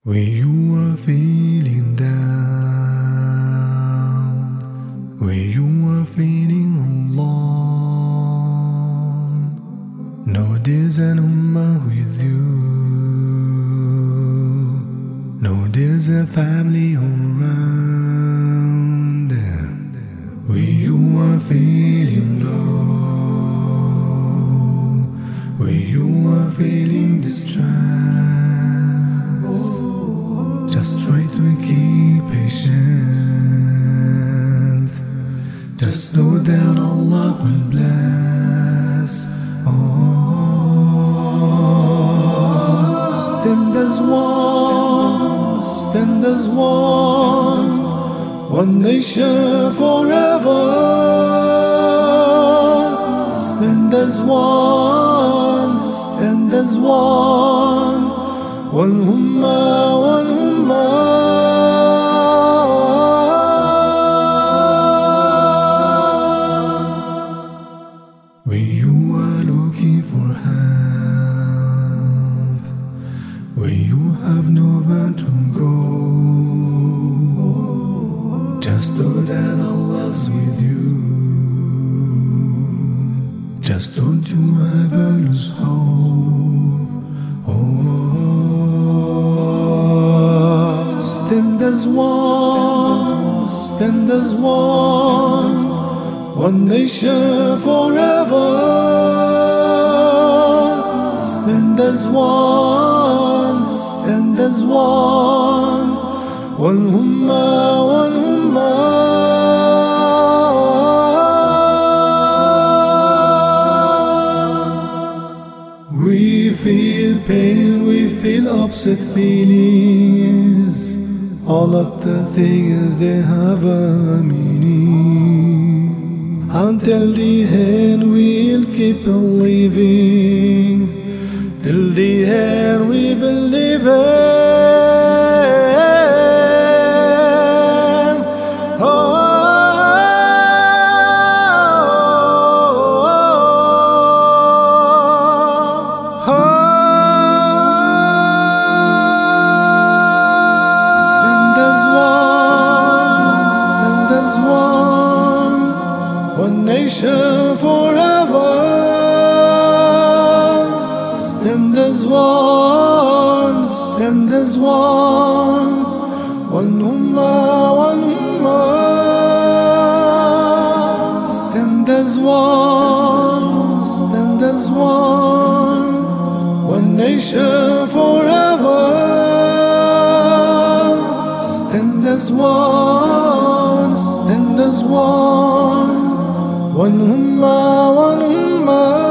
When you are feeling down, when you are feeling alone, know there's an ummah with you, know there's a family around them. When you are feeling low, when you are feeling distressed, just try to keep patient. Just know that Allah will bless. Oh, stand as one, stand as one nation forever. Stand as one, stand as one ummah, one ummah. When you are looking for help, when you have nowhere to go, just know that Allah's with you. Just don't you ever lose hope. Oh, stand as one nation forever. Stand as one ummah, one ummah. We feel pain, we feel upset feelings. All of the things they have a meaning. Until the end we'll keep believing. Till the end we believe in. One nation forever. Stand as one, one ummah, one ummah. Stand as one nation forever. Stand as one ummah, one ummah.